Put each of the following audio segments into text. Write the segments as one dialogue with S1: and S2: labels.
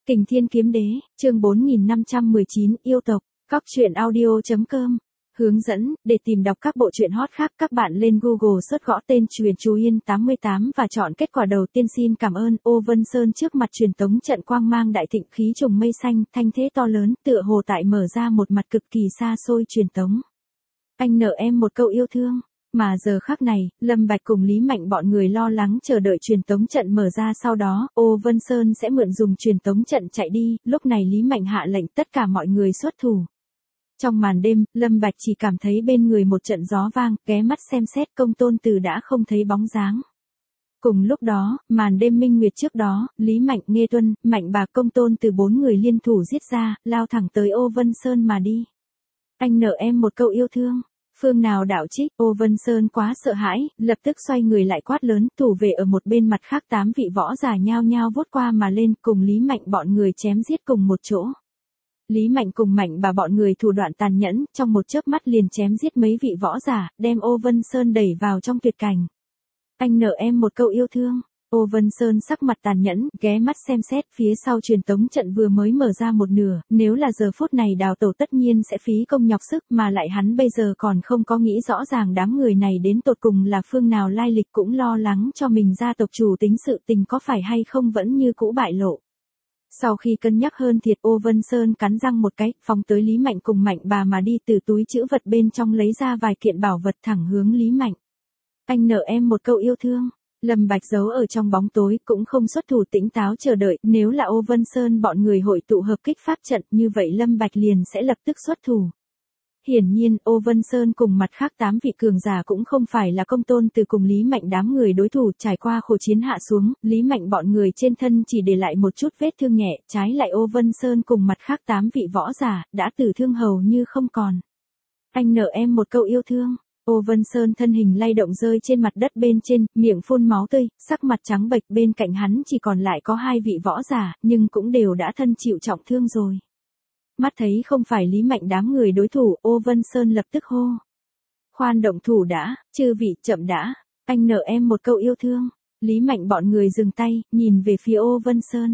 S1: Kình Thiên Kiếm Đế, chương 4519, yêu tộc, Cóc truyện audio.com. Hướng dẫn, để tìm đọc các bộ truyện hot khác các bạn lên Google search gõ tên Truyện Chú Yên 88 và chọn kết quả đầu tiên. Xin cảm ơn. Ô Vân Sơn trước mặt truyền tống trận quang mang đại thịnh, khí trùng mây xanh, thanh thế to lớn, tựa hồ tại mở ra một mặt cực kỳ xa xôi truyền tống. Anh nợ em một câu yêu thương. Mà giờ khắc này, Lâm Bạch cùng Lý Mạnh bọn người lo lắng chờ đợi truyền tống trận mở ra, sau đó, Ô Vân Sơn sẽ mượn dùng truyền tống trận chạy đi. Lúc này Lý Mạnh hạ lệnh tất cả mọi người xuất thủ. Trong màn đêm, Lâm Bạch chỉ cảm thấy bên người một trận gió vang, ghé mắt xem xét Công Tôn Từ đã không thấy bóng dáng. Cùng lúc đó, màn đêm minh nguyệt trước đó, Lý Mạnh, Nghê Tuân, Mạnh Bà, Công Tôn Từ bốn người liên thủ giết ra, lao thẳng tới Ô Vân Sơn mà đi. Anh nợ em một câu yêu thương. Phương nào đạo trích, Ô Vân Sơn quá sợ hãi, lập tức xoay người lại quát lớn, thủ vệ ở một bên mặt khác 8 vị võ giả nhao nhao vút qua mà lên, cùng Lý Mạnh bọn người chém giết cùng một chỗ. Lý Mạnh cùng Mạnh Bà bọn người thủ đoạn tàn nhẫn, trong một chớp mắt liền chém giết mấy vị võ giả, đem Ô Vân Sơn đẩy vào trong tuyệt cảnh. Anh nợ em một câu yêu thương. Ô Vân Sơn sắc mặt tàn nhẫn, ghé mắt xem xét, phía sau truyền tống trận vừa mới mở ra một nửa, nếu là giờ phút này đào tẩu tất nhiên sẽ phí công nhọc sức, mà lại hắn bây giờ còn không có nghĩ rõ ràng đám người này đến tột cùng là phương nào lai lịch, cũng lo lắng cho mình gia tộc chủ tính sự tình có phải hay không vẫn như cũ bại lộ. Sau khi cân nhắc hơn thiệt, Ô Vân Sơn cắn răng một cái, phóng tới Lý Mạnh cùng Mạnh Bà mà đi, từ túi trữ vật bên trong lấy ra vài kiện bảo vật thẳng hướng Lý Mạnh. Anh nợ em một câu yêu thương. Lâm Bạch giấu ở trong bóng tối cũng không xuất thủ, tĩnh táo chờ đợi, nếu là Ô Vân Sơn bọn người hội tụ hợp kích pháp trận, như vậy Lâm Bạch liền sẽ lập tức xuất thủ. Hiển nhiên, Ô Vân Sơn cùng mặt khác 8 vị cường giả cũng không phải là Công Tôn Từ cùng Lý Mạnh đám người đối thủ, trải qua khổ chiến hạ xuống, Lý Mạnh bọn người trên thân chỉ để lại một chút vết thương nhẹ, trái lại Ô Vân Sơn cùng mặt khác 8 vị võ giả, đã tử thương hầu như không còn. Anh nợ em một câu yêu thương. Ô Vân Sơn thân hình lay động rơi trên mặt đất bên trên, miệng phun máu tươi, sắc mặt trắng bệch, bên cạnh hắn chỉ còn lại có 2 vị võ giả, nhưng cũng đều đã thân chịu trọng thương rồi. Mắt thấy không phải Lý Mạnh đám người đối thủ, Ô Vân Sơn lập tức hô. Khoan động thủ đã, chư vị chậm đã, anh nợ em một câu yêu thương. Lý Mạnh bọn người dừng tay, nhìn về phía Ô Vân Sơn.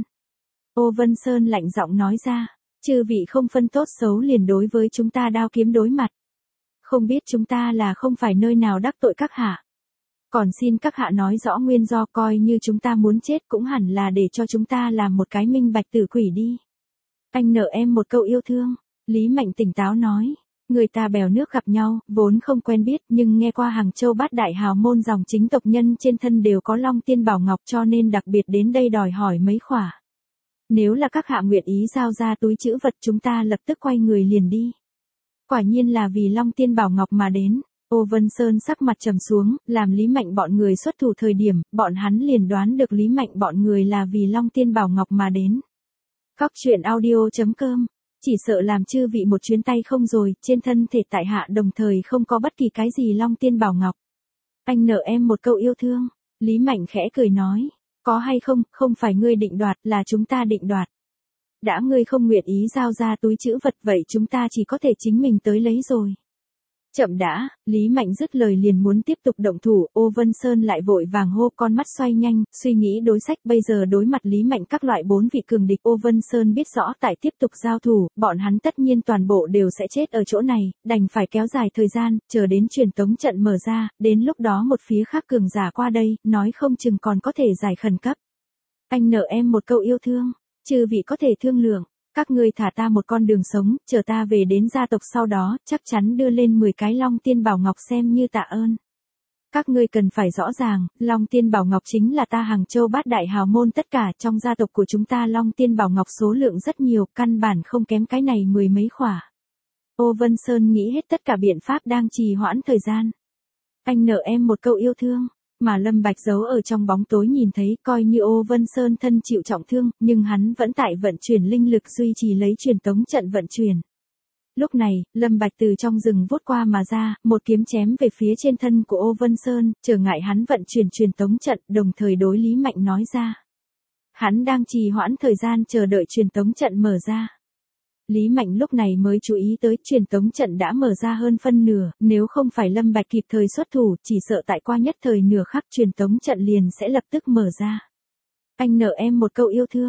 S1: Ô Vân Sơn lạnh giọng nói ra, chư vị không phân tốt xấu liền đối với chúng ta đao kiếm đối mặt. Không biết chúng ta là không phải nơi nào đắc tội các hạ. Còn xin các hạ nói rõ nguyên do, coi như chúng ta muốn chết cũng hẳn là để cho chúng ta làm một cái minh bạch tử quỷ đi. Anh nợ em một câu yêu thương. Lý Mạnh tỉnh táo nói. Người ta bèo nước gặp nhau, vốn không quen biết, nhưng nghe qua Hàng Châu Bát Đại hào môn dòng chính tộc nhân trên thân đều có Long Tiên Bảo Ngọc, cho nên đặc biệt đến đây đòi hỏi mấy khỏa. Nếu là các hạ nguyện ý giao ra túi trữ vật, chúng ta lập tức quay người liền đi. Quả nhiên là vì Long Tiên Bảo Ngọc mà đến. Ô Vân Sơn sắc mặt trầm xuống, làm Lý Mạnh bọn người xuất thủ thời điểm, bọn hắn liền đoán được Lý Mạnh bọn người là vì Long Tiên Bảo Ngọc mà đến. Cóc truyện audio.com. Chỉ sợ làm chư vị một chuyến tay không rồi, trên thân thể tại hạ đồng thời không có bất kỳ cái gì Long Tiên Bảo Ngọc. Anh nợ em một câu yêu thương. Lý Mạnh khẽ cười nói. Có hay không, không phải ngươi định đoạt, là chúng ta định đoạt. Đã ngươi không nguyện ý giao ra túi trữ vật, vậy chúng ta chỉ có thể chính mình tới lấy rồi. Chậm đã, Lý Mạnh dứt lời liền muốn tiếp tục động thủ, Ô Vân Sơn lại vội vàng hô, con mắt xoay nhanh, suy nghĩ đối sách. Bây giờ đối mặt Lý Mạnh các loại 4 vị cường địch, Ô Vân Sơn biết rõ tại tiếp tục giao thủ, bọn hắn tất nhiên toàn bộ đều sẽ chết ở chỗ này, đành phải kéo dài thời gian, chờ đến truyền tống trận mở ra, đến lúc đó một phía khác cường giả qua đây, nói không chừng còn có thể giải khẩn cấp. Anh nợ em một câu yêu thương. Chư vị có thể thương lượng, các ngươi thả ta một con đường sống, chờ ta về đến gia tộc sau đó, chắc chắn đưa lên 10 cái Long Tiên Bảo Ngọc xem như tạ ơn. Các ngươi cần phải rõ ràng, Long Tiên Bảo Ngọc chính là ta Hàng Châu Bát Đại hào môn tất cả, trong gia tộc của chúng ta Long Tiên Bảo Ngọc số lượng rất nhiều, căn bản không kém cái này 10 mấy khỏa. Ô Vân Sơn nghĩ hết tất cả biện pháp đang trì hoãn thời gian. Anh nợ em một câu yêu thương. Mà Lâm Bạch giấu ở trong bóng tối nhìn thấy, coi như Ô Vân Sơn thân chịu trọng thương, nhưng hắn vẫn tại vận chuyển linh lực duy trì lấy truyền tống trận vận chuyển. Lúc này, Lâm Bạch từ trong rừng vút qua mà ra, một kiếm chém về phía trên thân của Ô Vân Sơn, trở ngại hắn vận chuyển truyền tống trận, đồng thời đối Lý Mạnh nói ra. Hắn đang trì hoãn thời gian chờ đợi truyền tống trận mở ra. Lý Mạnh lúc này mới chú ý tới truyền tống trận đã mở ra hơn phân nửa, nếu không phải Lâm Bạch kịp thời xuất thủ, chỉ sợ tại qua nhất thời nửa khắc truyền tống trận liền sẽ lập tức mở ra. Anh nợ em một câu yêu thương.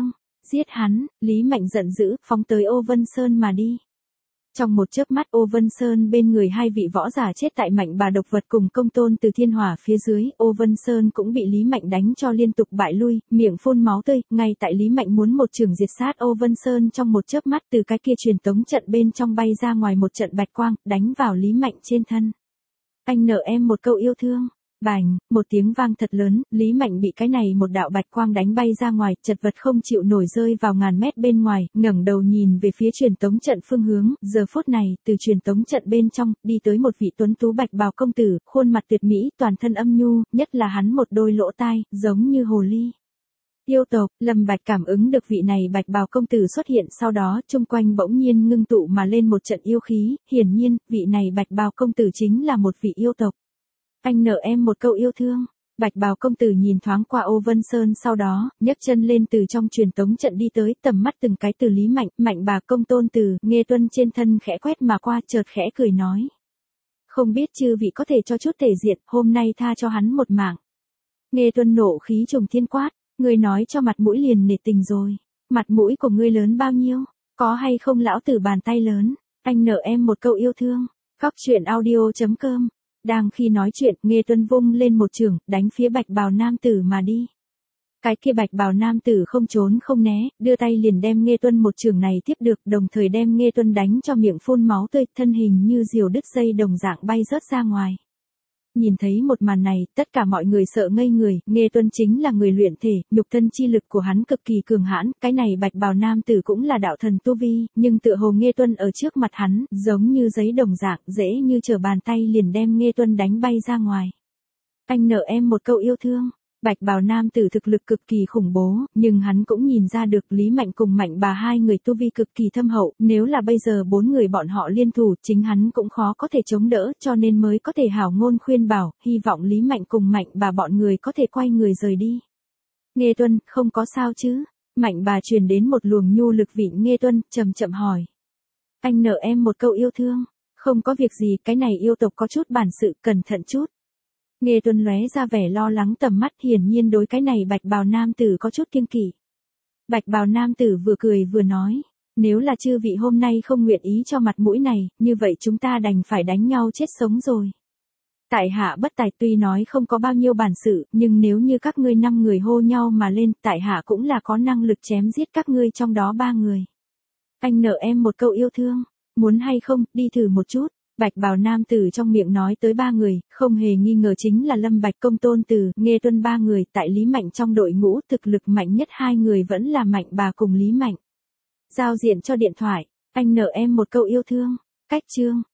S1: Giết hắn, Lý Mạnh giận dữ, phóng tới Ô Vân Sơn mà đi. Trong một chớp mắt Ô Vân Sơn bên người hai vị võ giả chết tại Mạnh bà độc vật cùng công tôn từ thiên hỏa phía dưới, Ô Vân Sơn cũng bị Lý Mạnh đánh cho liên tục bại lui, miệng phun máu tươi, ngay tại Lý Mạnh muốn một chưởng diệt sát Ô Vân Sơn trong một chớp mắt từ cái kia truyền tống trận bên trong bay ra ngoài một trận bạch quang, đánh vào Lý Mạnh trên thân. Anh nợ em một câu yêu thương. Bành, một tiếng vang thật lớn, Lý Mạnh bị cái này một đạo bạch quang đánh bay ra ngoài, chật vật không chịu nổi rơi vào ngàn mét bên ngoài, ngẩng đầu nhìn về phía truyền tống trận phương hướng, giờ phút này, từ truyền tống trận bên trong, đi tới một vị tuấn tú bạch bào công tử, khuôn mặt tuyệt mỹ, toàn thân âm nhu, nhất là hắn một đôi lỗ tai, giống như hồ ly. Yêu tộc, Lâm Bạch cảm ứng được vị này bạch bào công tử xuất hiện sau đó, chung quanh bỗng nhiên ngưng tụ mà lên một trận yêu khí, hiển nhiên, vị này bạch bào công tử chính là một vị yêu tộc. Anh nợ em một câu yêu thương. Bạch bào công tử nhìn thoáng qua Ô Vân Sơn sau đó, nhấc chân lên từ trong truyền tống trận đi tới, tầm mắt từng cái từ Lý Mạnh, Mạnh bà công tôn từ, Nghê Tuân trên thân khẽ quét mà qua, chợt khẽ cười nói. Không biết chư vị có thể cho chút thể diện, hôm nay tha cho hắn một mạng. Nghê Tuân nộ khí trùng thiên quát, ngươi nói cho mặt mũi liền nể tình rồi. Mặt mũi của ngươi lớn bao nhiêu? Có hay không lão tử bàn tay lớn? Anh nợ em một câu yêu thương. Cóc truyện audio.com. Đang khi nói chuyện, Nghê Tuân vung lên một chưởng, đánh phía bạch bào nam tử mà đi. Cái kia bạch bào nam tử không trốn không né, đưa tay liền đem Nghê Tuân một chưởng này tiếp được, đồng thời đem Nghê Tuân đánh cho miệng phun máu tươi, thân hình như diều đứt dây đồng dạng bay rớt ra ngoài. Nhìn thấy một màn này, tất cả mọi người sợ ngây người, Nghê Tuân chính là người luyện thể, nhục thân chi lực của hắn cực kỳ cường hãn, cái này bạch bào nam tử cũng là đạo thần tu vi, nhưng tựa hồ Nghê Tuân ở trước mặt hắn, giống như giấy đồng dạng, dễ như trở bàn tay liền đem Nghê Tuân đánh bay ra ngoài. Anh nợ em một câu yêu thương. Bạch bào nam tử thực lực cực kỳ khủng bố, nhưng hắn cũng nhìn ra được Lý Mạnh cùng Mạnh bà hai người tu vi cực kỳ thâm hậu, nếu là bây giờ bốn người bọn họ liên thủ, chính hắn cũng khó có thể chống đỡ, cho nên mới có thể hảo ngôn khuyên bảo, hy vọng Lý Mạnh cùng Mạnh bà bọn người có thể quay người rời đi. Nghê Tuân, không có sao chứ? Mạnh bà truyền đến một luồng nhu lực vị Nghê Tuân, chậm chậm hỏi. Anh nợ em một câu yêu thương. Không có việc gì, cái này yêu tộc có chút bản sự, cẩn thận chút. Nghê Tuân lóe ra vẻ lo lắng tầm mắt, hiển nhiên đối cái này bạch bào nam tử có chút kiêng kỵ. Bạch bào nam tử vừa cười vừa nói, nếu là chư vị hôm nay không nguyện ý cho mặt mũi này, như vậy chúng ta đành phải đánh nhau chết sống rồi. Tại hạ bất tài tuy nói không có bao nhiêu bản sự, nhưng nếu như các ngươi 5 người hô nhau mà lên, tại hạ cũng là có năng lực chém giết các ngươi trong đó 3 người. Anh nợ em một câu yêu thương, muốn hay không, đi thử một chút. Bạch bào nam tử trong miệng nói tới 3 người, không hề nghi ngờ chính là Lâm Bạch công tôn từ, Nghê Tuân 3 người, tại Lý Mạnh trong đội ngũ thực lực mạnh nhất 2 người vẫn là Mạnh bà cùng Lý Mạnh. Giao diện cho điện thoại, anh nợ em một câu yêu thương, cách chương.